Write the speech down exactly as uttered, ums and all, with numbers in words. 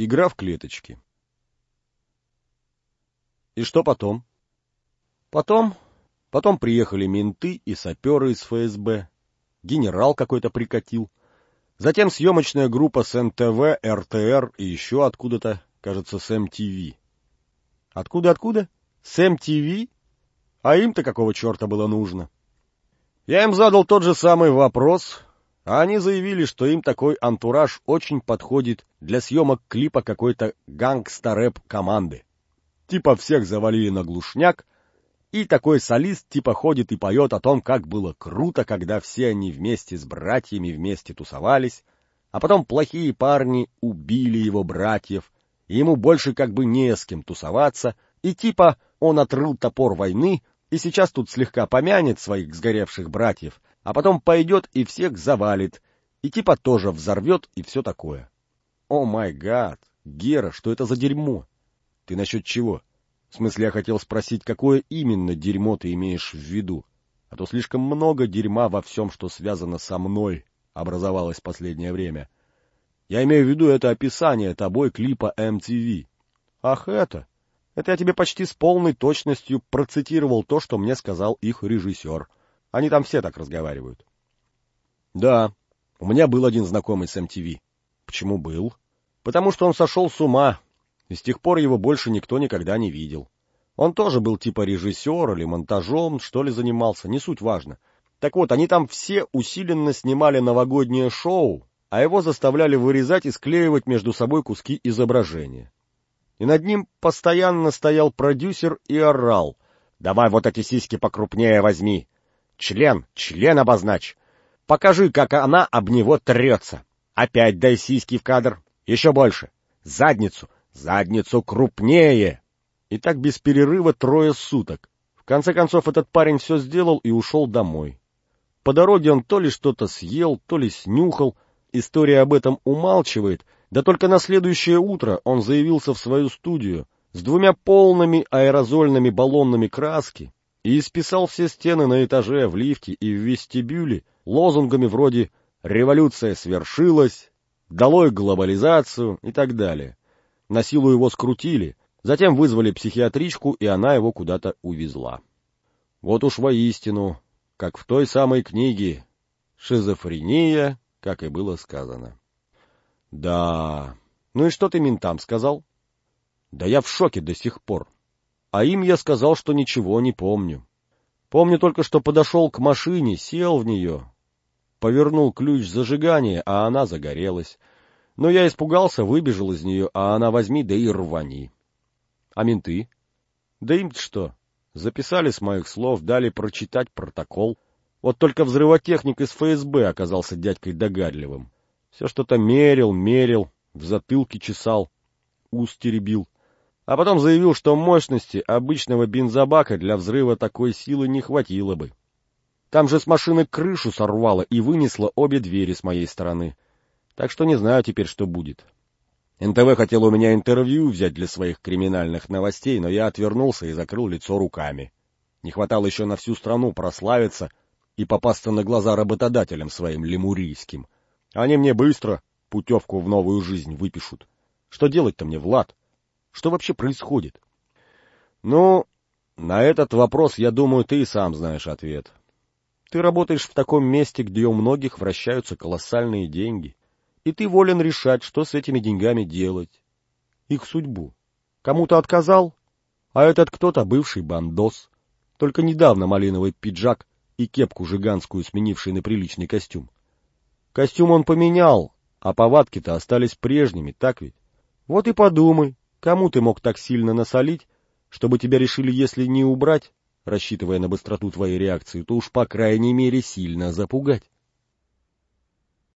Игра в клеточки. И что потом? Потом... Потом приехали менты и саперы из эф эс бэ. Генерал какой-то прикатил. Затем съемочная группа с эн тэ вэ, эр тэ эр и еще откуда-то, кажется, с эм ти ви. Откуда-откуда? С эм ти ви? А им-то какого черта было нужно? Я им задал тот же самый вопрос, а они заявили, что им такой антураж очень подходит для съемок клипа какой-то гангста-рэп-команды. Типа всех завалили на глушняк, и такой солист типа ходит и поет о том, как было круто, когда все они вместе с братьями вместе тусовались, а потом плохие парни убили его братьев, и ему больше как бы не с кем тусоваться, и типа он отрыл топор войны, и сейчас тут слегка помянет своих сгоревших братьев, а потом пойдет и всех завалит, и типа тоже взорвет и все такое. О май гад, Гера, что это за дерьмо? Ты насчет чего? В смысле, я хотел спросить, какое именно дерьмо ты имеешь в виду? А то слишком много дерьма во всем, что связано со мной, образовалось в последнее время. Я имею в виду это описание тобой клипа эм ти ви. Ах, это? Это я тебе почти с полной точностью процитировал то, что мне сказал их режиссер. Они там все так разговаривают. Да, у меня был один знакомый с эм ти ви. Почему был? Потому что он сошел с ума, и с тех пор его больше никто никогда не видел. Он тоже был типа режиссер или монтажом, что ли, занимался, не суть важно. Так вот, они там все усиленно снимали новогоднее шоу, а его заставляли вырезать и склеивать между собой куски изображения. И над ним постоянно стоял продюсер и орал: «Давай вот эти сиськи покрупнее возьми! Член, член обозначь! Покажи, как она об него трется! Опять дай сиськи в кадр! Еще больше! Задницу! Задницу крупнее!» И так без перерыва трое суток. В конце концов, этот парень все сделал и ушел домой. По дороге он то ли что-то съел, то ли снюхал. История об этом умалчивает, да только на следующее утро он заявился в свою студию с двумя полными аэрозольными баллонами краски и исписал все стены на этаже, в лифте и в вестибюле лозунгами вроде «Революция свершилась», «Долой глобализацию» и так далее. На силу его скрутили, затем вызвали психиатричку, и она его куда-то увезла. Вот уж воистину, как в той самой книге, шизофрения, как и было сказано. Да, ну и что ты ментам сказал? Да я в шоке до сих пор. А им я сказал, что ничего не помню. Помню только, что подошел к машине, сел в нее, повернул ключ зажигания, а она загорелась. Но я испугался, выбежал из нее, а она возьми, да и рвани. А менты? Да им-то что? Записали с моих слов, дали прочитать протокол. Вот только взрывотехник из эф эс бэ оказался дядькой догадливым. Все что-то мерил, мерил, в затылке чесал, ус теребил. А потом заявил, что мощности обычного бензобака для взрыва такой силы не хватило бы. Там же с машины крышу сорвало и вынесло обе двери с моей стороны. Так что не знаю теперь, что будет. эн тэ вэ хотел у меня интервью взять для своих криминальных новостей, но я отвернулся и закрыл лицо руками. Не хватало еще на всю страну прославиться и попасться на глаза работодателям своим лемурийским. Они мне быстро путевку в новую жизнь выпишут. Что делать-то мне, Влад? Что вообще происходит? Ну, на этот вопрос, я думаю, ты и сам знаешь ответ. Ты работаешь в таком месте, где у многих вращаются колоссальные деньги. И ты волен решать, что с этими деньгами делать. Их судьбу. Кому-то отказал, а этот кто-то бывший бандос. Только недавно малиновый пиджак и кепку жиганскую сменивший на приличный костюм. Костюм он поменял, а повадки-то остались прежними, так ведь? Вот и подумай, кому ты мог так сильно насолить, чтобы тебя решили, если не убрать, рассчитывая на быстроту твоей реакции, то уж по крайней мере сильно запугать.